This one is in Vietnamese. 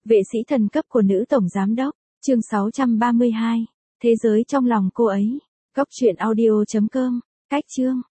Vệ sĩ thần cấp của nữ tổng giám đốc, chương 632. Thế giới trong lòng cô ấy. Góc truyện audio.com. Cách chương.